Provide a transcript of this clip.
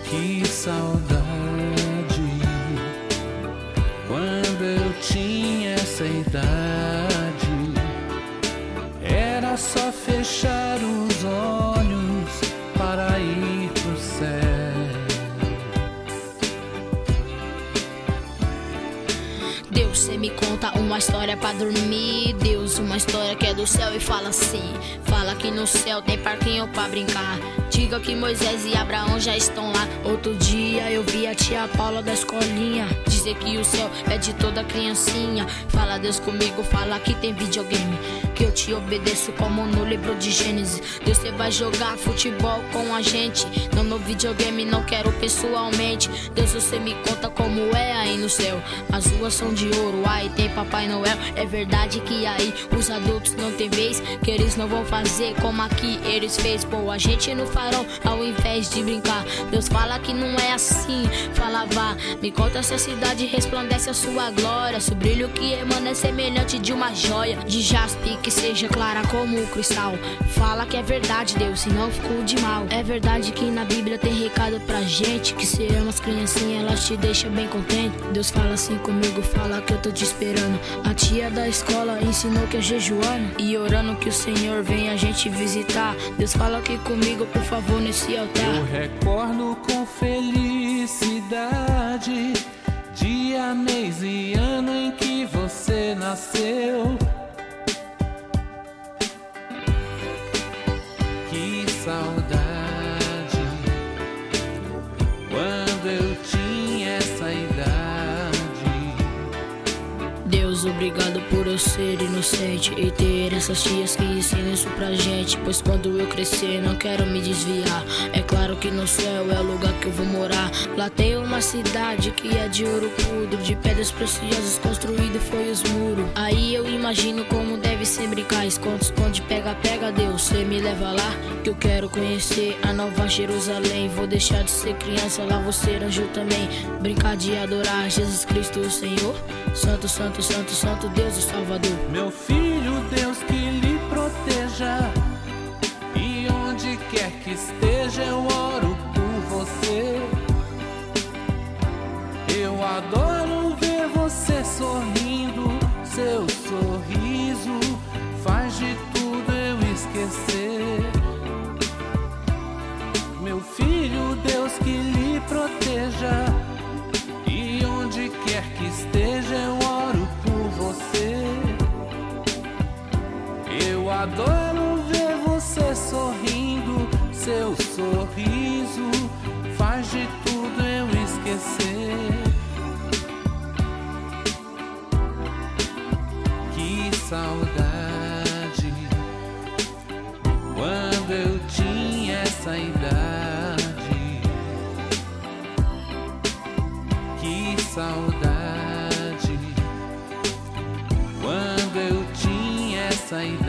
Que saudade, quando eu tinha essa idade, era só fechar os olhos para ir pro céu. Deus, cê me conta uma história pra dormir. Deus, uma história que é do céu e fala assim: fala que no céu tem parquinho pra brincar. Diga que Moisés e Abraão já estão lá. Outro dia eu vi a tia Paula da escolinha dizer que o céu é de toda criancinha. Fala Deus comigo, fala que tem videogame, que eu te obedeço como no livro de Gênesis. Deus, cê vai jogar futebol com a gente, não no videogame, não quero pessoalmente. Deus, você me conta como é aí no céu. As ruas são de ouro, aí tem Papai Noel. É verdade que aí os adultos não tem vez, que eles não vão fazer como aqui eles fez. Pô, a gente no farol ao invés de brincar. Deus fala que não é assim, fala vá. Me conta se a cidade resplandece a sua glória, se o brilho que emana é semelhante de uma joia de jaspe que seja clara como o cristal. Fala que é verdade, Deus, se não ficou de mal. É verdade que na Bíblia tem recado pra gente, que se ama as criancinhas, elas te deixam bem contente. Deus fala assim comigo, fala que eu tô te esperando. A tia da escola ensinou que é jejuando e orando que o Senhor venha a gente visitar. Deus fala aqui comigo, por favor, nesse altar. Eu recordo com felicidade dia, mês e ano em que você nasceu. Que saudade, quando eu tinha essa idade. Deus, obrigado por eu ser inocente e ter essas tias que ensinam isso pra gente. Pois quando eu crescer não quero me desviar. É claro que no céu é o lugar que eu vou morar. Lá tem uma cidade que é de ouro puro, de pedras preciosas construído foi os muros. Aí eu imagino como deve ser brincar, esconde, esconde, pega, pega. Deus, cê me leva lá, que eu quero conhecer a nova Jerusalém. Vou deixar de ser criança, lá vou ser anjo também. Brincar de adorar Jesus Cristo o Senhor. Santo, santo, santo, santo Deus o Salvador. Meu filho, Deus que lhe proteja, e onde quer que esteja eu oro por você. Eu adoro ver você sorrindo, seu sorriso faz de tudo eu esquecer. Meu filho, Deus que lhe proteja, e onde quer que esteja eu oro por você. Eu adoro ver você sorrindo, seu sorriso faz de tudo eu esquecer. Que saudade, quando eu tinha essa idade. Que saudade, quando eu tinha essa idade.